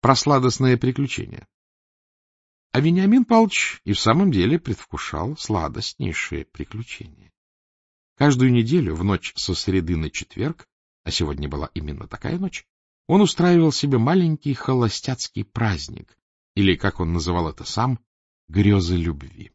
про сладостное приключение. А Вениамин Павлович и в самом деле предвкушал сладостнейшее приключение. Каждую неделю в ночь со среды на четверг, а сегодня была именно такая ночь, он устраивал себе маленький холостяцкий праздник, или, как он называл это сам, грезы любви.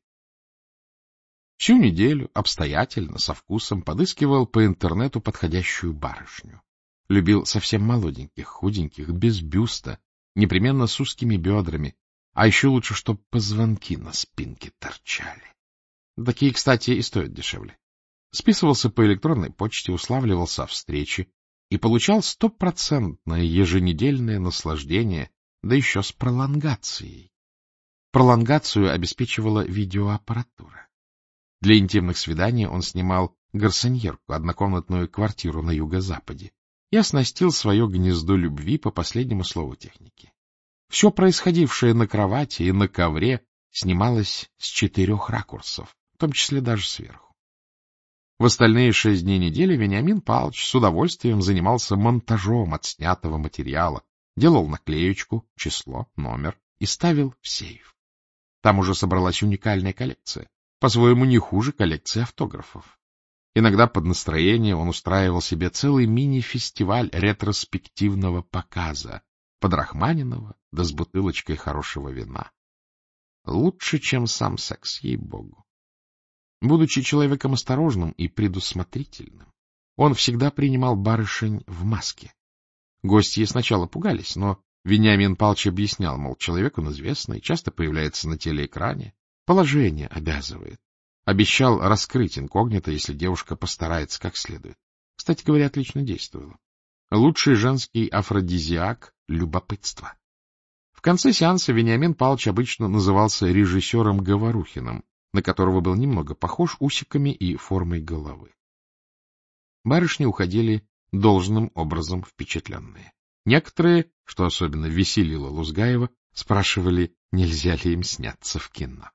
Всю неделю обстоятельно, со вкусом подыскивал по интернету подходящую барышню. Любил совсем молоденьких, худеньких, без бюста, непременно с узкими бедрами, а еще лучше, чтобы позвонки на спинке торчали. Такие, кстати, и стоят дешевле. Списывался по электронной почте, уславливался о встрече и получал 100% еженедельное наслаждение, да еще с пролонгацией. Пролонгацию обеспечивала видеоаппаратура. Для интимных свиданий он снимал гарсоньерку, однокомнатную квартиру на юго-западе, и оснастил свое гнездо любви по последнему слову техники. Все происходившее на кровати и на ковре снималось с 4 ракурсов, в том числе даже сверху. В остальные 6 дней недели Вениамин Павлович с удовольствием занимался монтажом отснятого материала, делал наклеечку, число, номер и ставил в сейф. Там уже собралась уникальная коллекция, по-своему не хуже коллекции автографов. Иногда под настроение он устраивал себе целый мини-фестиваль ретроспективного показа, под Рахманинова, да с бутылочкой хорошего вина. Лучше, чем сам секс, ей-богу. Будучи человеком осторожным и предусмотрительным, он всегда принимал барышень в маске. Гостьи сначала пугались, но Вениамин Павлович объяснял, мол, человек он известный, часто появляется на телеэкране, положение обязывает. Обещал раскрыть инкогнито, если девушка постарается как следует. Кстати говоря, отлично действовало. Лучший женский афродизиак — любопытство. В конце сеанса Вениамин Павлович обычно назывался режиссером Говорухиным, на которого был немного похож усиками и формой головы. Барышни уходили должным образом впечатленные. Некоторые, что особенно веселило Лузгаева, спрашивали, нельзя ли им сняться в кино.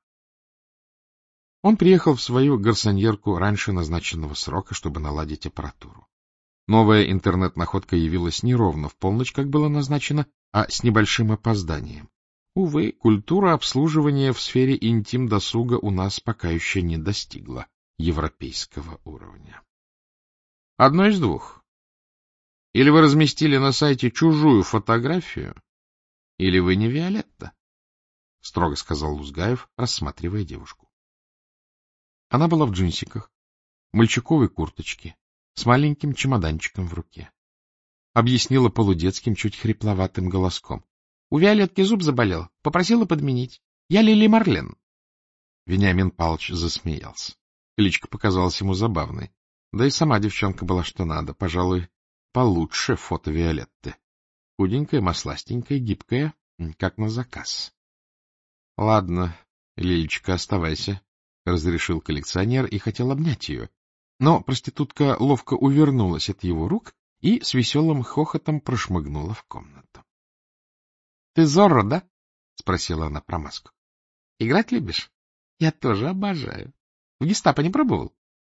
Он приехал в свою гарсоньерку раньше назначенного срока, чтобы наладить аппаратуру. Новая интернет-находка явилась не ровно в полночь, как было назначено, а с небольшим опозданием. Увы, культура обслуживания в сфере интим-досуга у нас пока еще не достигла европейского уровня. Одно из двух. Или вы разместили на сайте чужую фотографию, или вы не Виолетта, — строго сказал Лузгаев, рассматривая девушку. Она была в джинсиках, мальчиковой курточке, с маленьким чемоданчиком в руке. Объяснила полудетским, чуть хрипловатым голоском. — У Виолетки зуб заболел, попросила подменить. Я Лили Марлен. Вениамин Павлович засмеялся. Кличка показалась ему забавной. Да и сама девчонка была что надо, пожалуй, получше фото Виолетты. Худенькая, масластенькая, гибкая, как на заказ. — Ладно, Лилечка, оставайся, — разрешил коллекционер и хотел обнять ее. Но проститутка ловко увернулась от его рук и с веселым хохотом прошмыгнула в комнату. — Ты Зорро, да? — спросила она про маску. — Играть любишь? Я тоже обожаю. В гестапо не пробовал?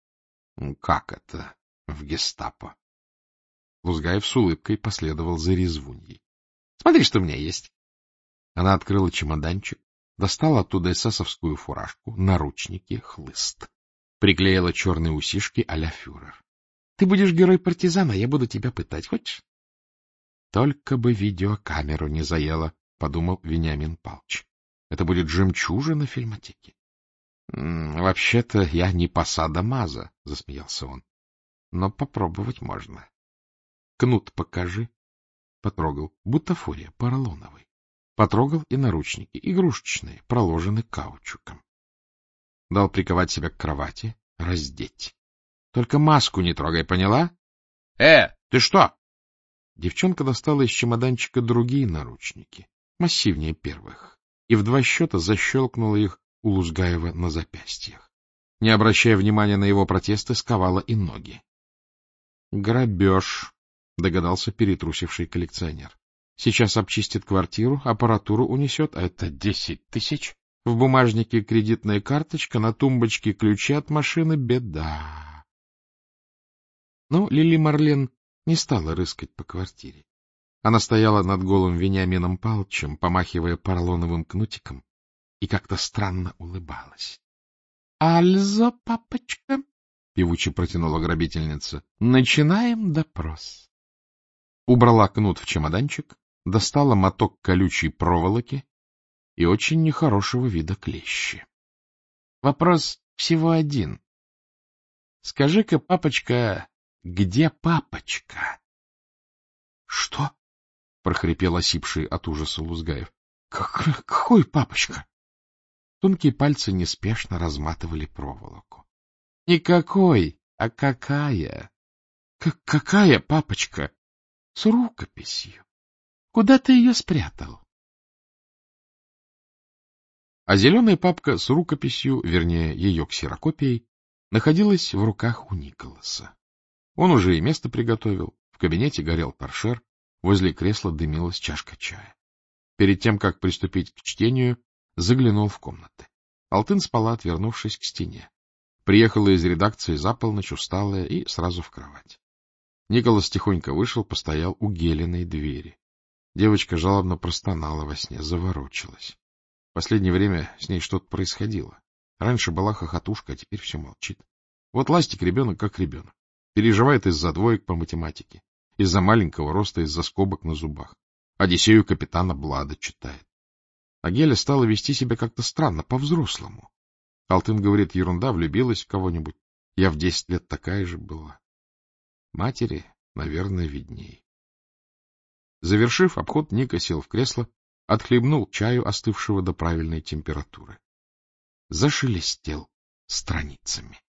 — Как это в гестапо? Лузгаев с улыбкой последовал за резвуньей. — Смотри, что у меня есть. Она открыла чемоданчик, достала оттуда эсэсовскую фуражку, наручники, хлыст. Приклеила черные усишки а-ля фюрер. — Ты будешь герой-партизан, а я буду тебя пытать. Хочешь? — Только бы видеокамеру не заело, — подумал Вениамин Павлович. — Это будет жемчужина фильмотеки. — Вообще-то я не посада Маза, — засмеялся он. — Но попробовать можно. — Кнут покажи. Потрогал. Бутафория поролоновый. Потрогал и наручники, игрушечные, проложены каучуком. Дал приковать себя к кровати, раздеть. Только маску не трогай, поняла? — ты что? Девчонка достала из чемоданчика другие наручники, массивнее первых, и в 2 счета защелкнула их у Лузгаева на запястьях. Не обращая внимания на его протесты, сковала и ноги. — Грабеж, — догадался перетрусивший коллекционер. — Сейчас обчистит квартиру, аппаратуру унесет, а это 10 000. В бумажнике кредитная карточка, на тумбочке ключи от машины — беда. Но Лили Марлен не стала рыскать по квартире. Она стояла над голым Вениамином Павловичем, помахивая поролоновым кнутиком, и как-то странно улыбалась. — Альзо, папочка, — певуче протянула грабительница, — начинаем допрос. Убрала кнут в чемоданчик, достала моток колючей проволоки и очень нехорошего вида клещи. Вопрос всего один. Скажи-ка, папочка, где папочка? — Что? — прохрипел осипший от ужаса Лузгаев. — Какой папочка? Тонкие пальцы неспешно разматывали проволоку. — Никакой, а какая? — Какая папочка? — С рукописью. Куда ты ее спрятал? А зеленая папка с рукописью, вернее, ее ксерокопией, находилась в руках у Николаса. Он уже и место приготовил, в кабинете горел торшер, возле кресла дымилась чашка чая. Перед тем, как приступить к чтению, заглянул в комнаты. Алтын спала, отвернувшись к стене. Приехала из редакции за полночь, усталая, и сразу в кровать. Николас тихонько вышел, постоял у Гелиной двери. Девочка жалобно простонала во сне, заворочилась. В последнее время с ней что-то происходило. Раньше была хохотушка, а теперь все молчит. Вот Ластик ребенок как ребенок. Переживает из-за двоек по математике, из-за маленького роста, из-за скобок на зубах. Одиссею капитана Блада читает. А Геля стала вести себя как-то странно, по-взрослому. Алтын говорит, ерунда, влюбилась в кого-нибудь. Я в 10 лет такая же была. Матери, наверное, видней. Завершив обход, Ника сел в кресло, отхлебнул чаю, остывшего до правильной температуры. Зашелестел страницами.